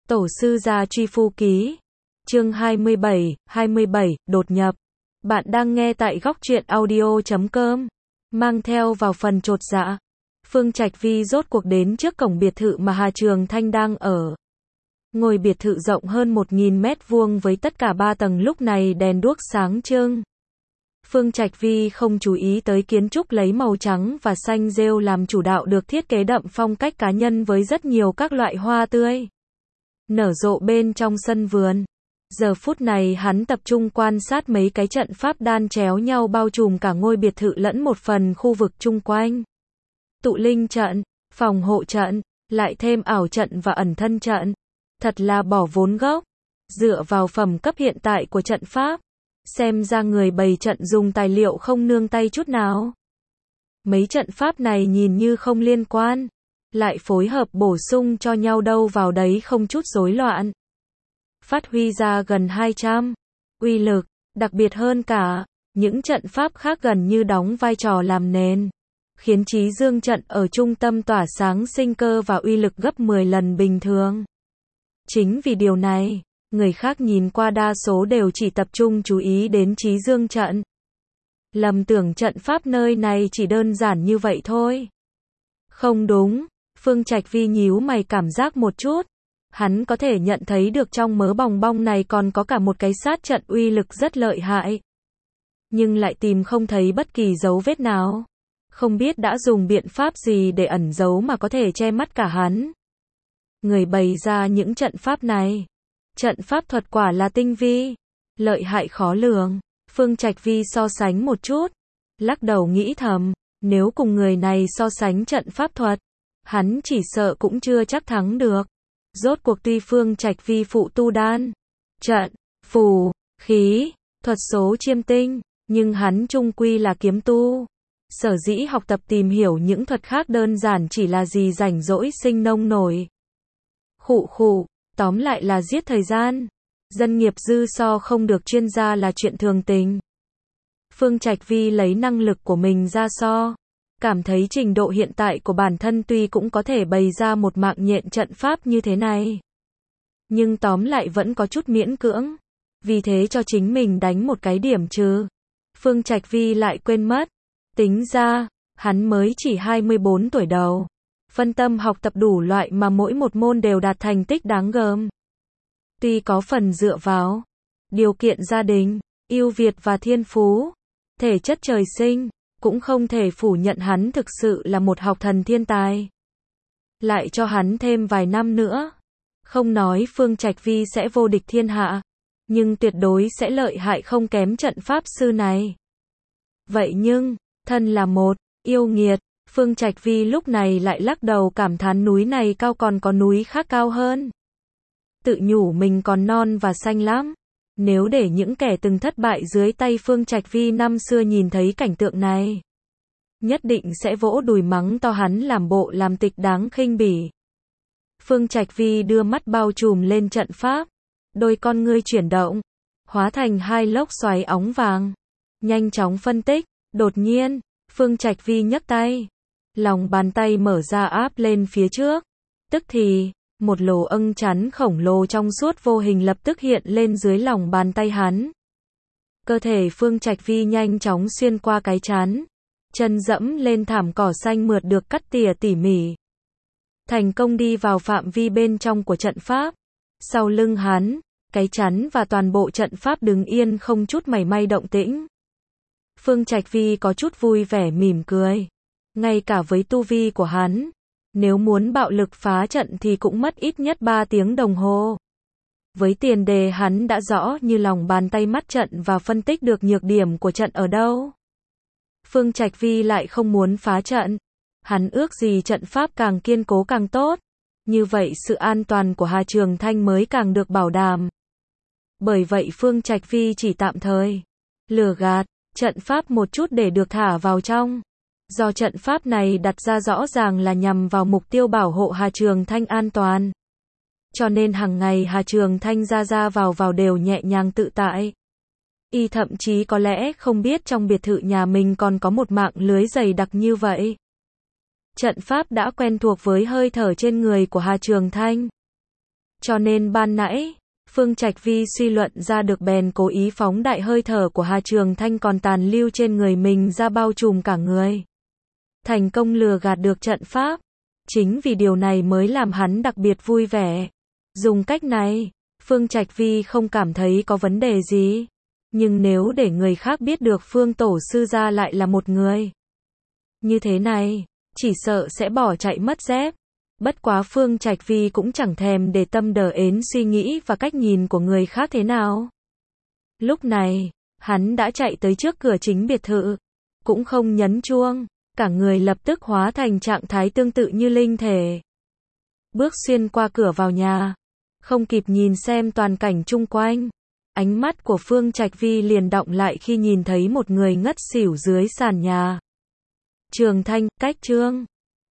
Tổ sư gia truy phu ký. Chương 27, đột nhập. Bạn đang nghe tại góc truyện audio.com. Mang theo vào phần chột dạ. Phương Trạch Vi rốt cuộc đến trước cổng biệt thự mà Hà Trường Thanh đang ở. Ngôi biệt thự rộng hơn 1.000 mét vuông với tất cả 3 tầng lúc này đèn đuốc sáng trưng. Phương Trạch Vi không chú ý tới kiến trúc lấy màu trắng và xanh rêu làm chủ đạo được thiết kế đậm phong cách cá nhân với rất nhiều các loại hoa tươi nở rộ bên trong sân vườn. Giờ phút này hắn tập trung quan sát mấy cái trận pháp đan chéo nhau bao trùm cả ngôi biệt thự lẫn một phần khu vực chung quanh. Tụ linh trận, phòng hộ trận, lại thêm ảo trận và ẩn thân trận. Thật là bỏ vốn gốc. Dựa vào phẩm cấp hiện tại của trận pháp, xem ra người bày trận dùng tài liệu không nương tay chút nào. Mấy trận pháp này nhìn như không liên quan, lại phối hợp bổ sung cho nhau đâu vào đấy không chút rối loạn. Phát huy ra gần 200 uy lực, đặc biệt hơn cả, những trận pháp khác gần như đóng vai trò làm nền, khiến Chí Dương trận ở trung tâm tỏa sáng sinh cơ và uy lực gấp 10 lần bình thường. Chính vì điều này, người khác nhìn qua đa số đều chỉ tập trung chú ý đến Chí Dương trận. Lầm tưởng trận pháp nơi này chỉ đơn giản như vậy thôi. Không đúng, Phương Trạch Vi nhíu mày cảm giác một chút. Hắn có thể nhận thấy được trong mớ bòng bong này còn có cả một cái sát trận uy lực rất lợi hại. Nhưng lại tìm không thấy bất kỳ dấu vết nào. Không biết đã dùng biện pháp gì để ẩn giấu mà có thể che mắt cả hắn. Người bày ra những trận pháp này. Trận pháp thuật quả là tinh vi, lợi hại khó lường. Phương Trạch Vi so sánh một chút, lắc đầu nghĩ thầm, nếu cùng người này so sánh trận pháp thuật, hắn chỉ sợ cũng chưa chắc thắng được. Rốt cuộc tuy Phương Trạch Vi phụ tu đan, trận, phù, khí, thuật số chiêm tinh, nhưng hắn chung quy là kiếm tu. Sở dĩ học tập tìm hiểu những thuật khác đơn giản chỉ là gì rảnh rỗi sinh nông nổi. Khụ, tóm lại là giết thời gian. Dân nghiệp dư so không được chuyên gia là chuyện thường tình. Phương Trạch Vi lấy năng lực của mình ra so. Cảm thấy trình độ hiện tại của bản thân tuy cũng có thể bày ra một mạng nhện trận pháp như thế này. Nhưng tóm lại vẫn có chút miễn cưỡng. Vì thế cho chính mình đánh một cái điểm trừ. Phương Trạch Vi lại quên mất. Tính ra, hắn mới chỉ 24 tuổi đầu. Phân tâm học tập đủ loại mà mỗi một môn đều đạt thành tích đáng gờm. Tuy có phần dựa vào điều kiện gia đình, ưu việt và thiên phú, thể chất trời sinh, cũng không thể phủ nhận hắn thực sự là một học thần thiên tài. Lại cho hắn thêm vài năm nữa. Không nói Phương Trạch Vi sẽ vô địch thiên hạ, nhưng tuyệt đối sẽ lợi hại không kém trận pháp sư này. Vậy nhưng, thân là một yêu nghiệt, Phương Trạch Vi lúc này lại lắc đầu cảm thán núi này cao còn có núi khác cao hơn. Tự nhủ mình còn non và xanh lắm. Nếu để những kẻ từng thất bại dưới tay Phương Trạch Vi năm xưa nhìn thấy cảnh tượng này, nhất định sẽ vỗ đùi mắng to hắn làm bộ làm tịch đáng khinh bỉ. Phương Trạch Vi đưa mắt bao trùm lên trận pháp, đôi con ngươi chuyển động, hóa thành hai lốc xoáy óng vàng, nhanh chóng phân tích. Đột nhiên, Phương Trạch Vi nhấc tay, lòng bàn tay mở ra áp lên phía trước, tức thì một lỗ âng chắn khổng lồ trong suốt vô hình lập tức hiện lên dưới lòng bàn tay hắn. Cơ thể Phương Trạch Vi nhanh chóng xuyên qua cái chắn, chân dẫm lên thảm cỏ xanh mượt được cắt tỉa tỉ mỉ. Thành công đi vào phạm vi bên trong của trận pháp. Sau lưng hắn, cái chắn và toàn bộ trận pháp đứng yên không chút mảy may động tĩnh. Phương Trạch Vi có chút vui vẻ mỉm cười. Ngay cả với tu vi của hắn, nếu muốn bạo lực phá trận thì cũng mất ít nhất 3 tiếng đồng hồ. Với tiền đề hắn đã rõ như lòng bàn tay mắt trận và phân tích được nhược điểm của trận ở đâu. Phương Trạch Vi lại không muốn phá trận. Hắn ước gì trận pháp càng kiên cố càng tốt. Như vậy sự an toàn của Hà Trường Thanh mới càng được bảo đảm. Bởi vậy Phương Trạch Vi chỉ tạm thời lừa gạt trận pháp một chút để được thả vào trong. Do trận pháp này đặt ra rõ ràng là nhằm vào mục tiêu bảo hộ Hà Trường Thanh an toàn. Cho nên hàng ngày Hà Trường Thanh ra vào đều nhẹ nhàng tự tại. Y thậm chí có lẽ không biết trong biệt thự nhà mình còn có một mạng lưới dày đặc như vậy. Trận pháp đã quen thuộc với hơi thở trên người của Hà Trường Thanh. Cho nên ban nãy, Phương Trạch Vi suy luận ra được bèn cố ý phóng đại hơi thở của Hà Trường Thanh còn tàn lưu trên người mình ra bao trùm cả người. Thành công lừa gạt được trận pháp. Chính vì điều này mới làm hắn đặc biệt vui vẻ. Dùng cách này, Phương Trạch Vi không cảm thấy có vấn đề gì. Nhưng nếu để người khác biết được Phương Tổ Sư gia lại là một người như thế này, chỉ sợ sẽ bỏ chạy mất dép. Bất quá Phương Trạch Vi cũng chẳng thèm để tâm đờ ến suy nghĩ và cách nhìn của người khác thế nào. Lúc này, hắn đã chạy tới trước cửa chính biệt thự, cũng không nhấn chuông, cả người lập tức hóa thành trạng thái tương tự như linh thể. Bước xuyên qua cửa vào nhà, không kịp nhìn xem toàn cảnh chung quanh, ánh mắt của Phương Trạch Vi liền đọng lại khi nhìn thấy một người ngất xỉu dưới sàn nhà. Trường Thanh, cách Trương